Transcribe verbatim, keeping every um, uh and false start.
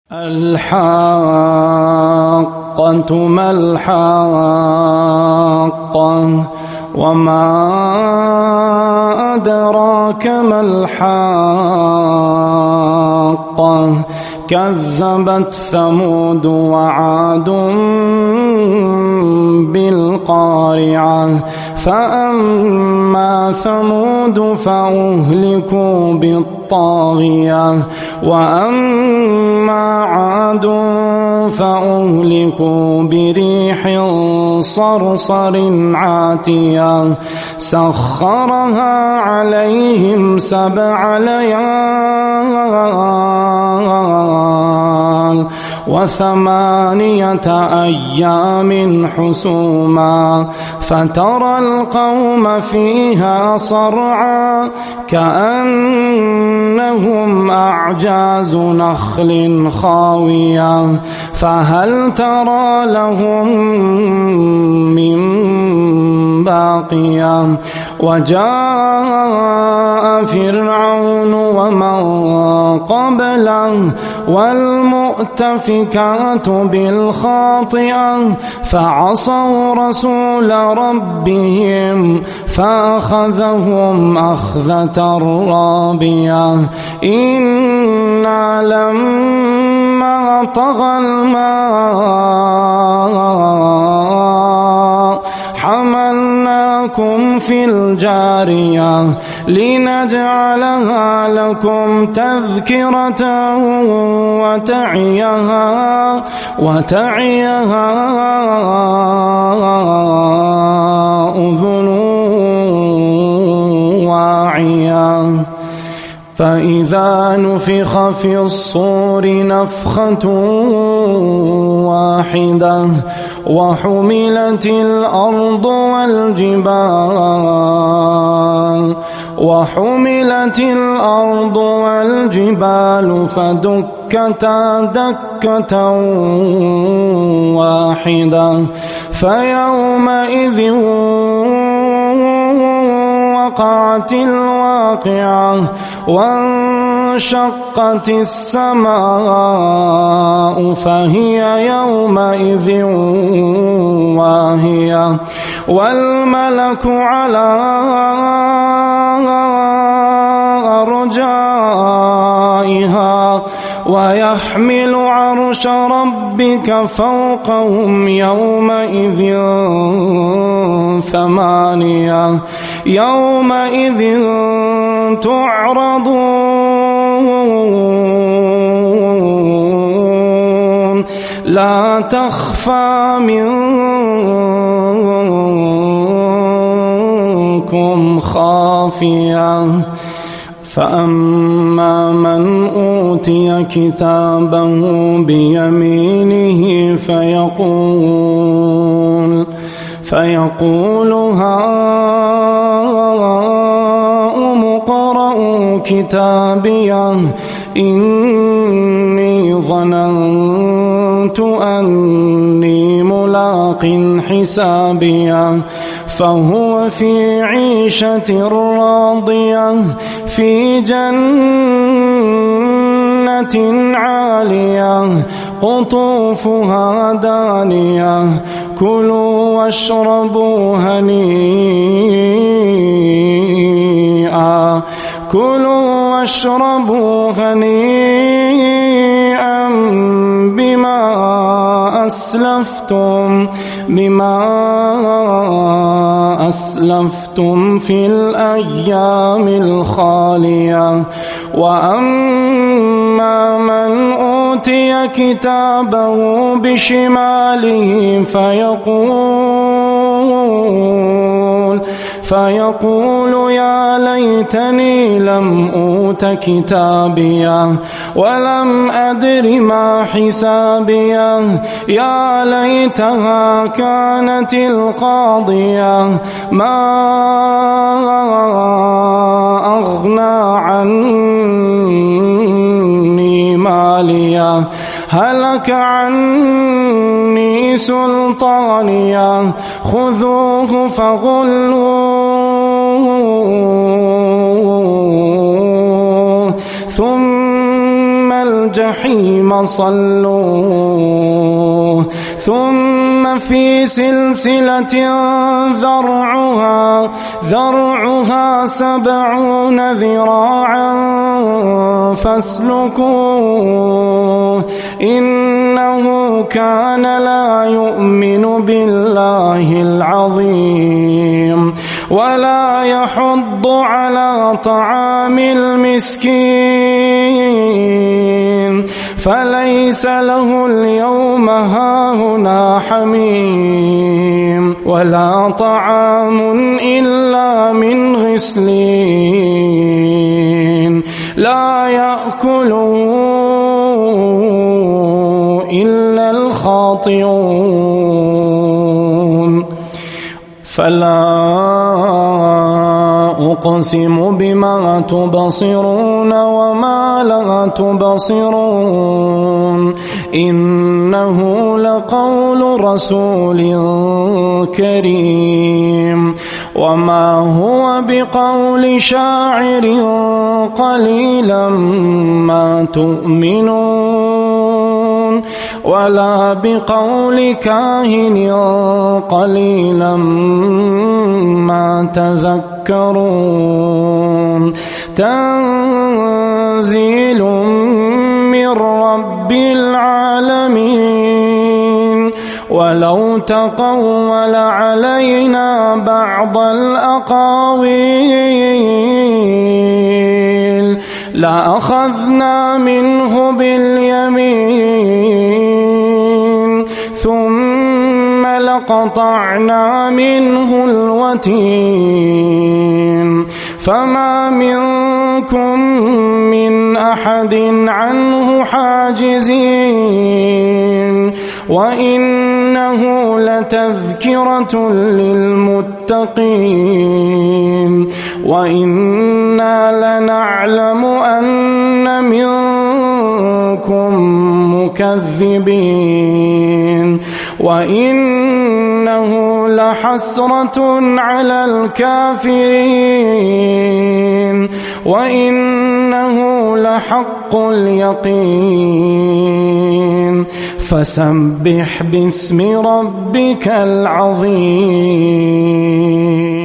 الحاقة ما الحاقة وما أدراك ما الحاقة كذبت ثمود وعاد بالقارعة فأما ثمود فأهلكوا بالطاغية وأما عاد فأهلكوا بريح صرصر عاتية سخرها عليهم سبع ليال وثمانية أيام حسوما فترى القوم فيها صرعا كأنهم أعجاز نخل خاوية فهل ترى لهم من باقية وجاء فرعون ومن قبله والمؤتفكات بالخاطئة فعصوا رسول ربهم فأخذهم أخذة رابية إنا لما طغى الماء حملناكم في الجارية لنجعلها لكم تذكرة وتعيها وتعيها أذن واعية فإذا نفخ في الصور نفخة واحدة وحملت الأرض والجبال وحملت الأرض والجبال فدكتا دكة واحدة فيومئذ وقعت الواقعة وانشقت السماء فهي يومئذ واهية والملك على أرجائها ويحمل عرش ربك فوقهم يومئذ ثمانية يومئذ تعرضون لا تخفى منكم خافية فأما من أوتي كتابه بيمينه فيقول فيقول هاؤم اقرءوا كتابيه إني ظننت أني ملاق حسابيه فهو في عيشة راضية في جنة عالية قطوفها دانية كلوا واشربوا هنيئا كلوا واشربوا هنيئا بما أسلفتم بما أسلفتم في الأيام الخالية وأما من أوتي كتابه بشماله فيقول فيقول يا ليتني لم أوت كتابيه ولم أدر ما حسابيه يا ليتها كانت القاضية ما أغنى عني ماليه هلك عني سلطانيه خذوه فغلوه ثم الجحيم صلوه ثم في سلسلة ذرعها ذرعها سبعون ذراعا فاسلكوه إنه كان لا يؤمن بالله العظيم ولا يحض على طعام المسكين فليس له اليوم هاهنا حميم ولا طعام إلا من غسلين لا يأكله إلا الخاطئون فلا أقسم بما تبصرون وما لا تبصرون إنه لقول رسول كريم وما هو بقول شاعر قليلا ما تؤمنون ولا بقول كاهن قليلا ما تذكرون تنزيل من رب العالمين ولو تقول علينا بعض الأقاويل لأخذنا منه باليمين ثم لقطعنا منه الوتين فما منكم من أحد عنه حاجزين وإنه لتذكرة للمتقين وإنا لنعلم أن منكم مكذبين وإنه لحسرة على الكافرين وإنه لحق اليقين فسبح باسم ربك العظيم.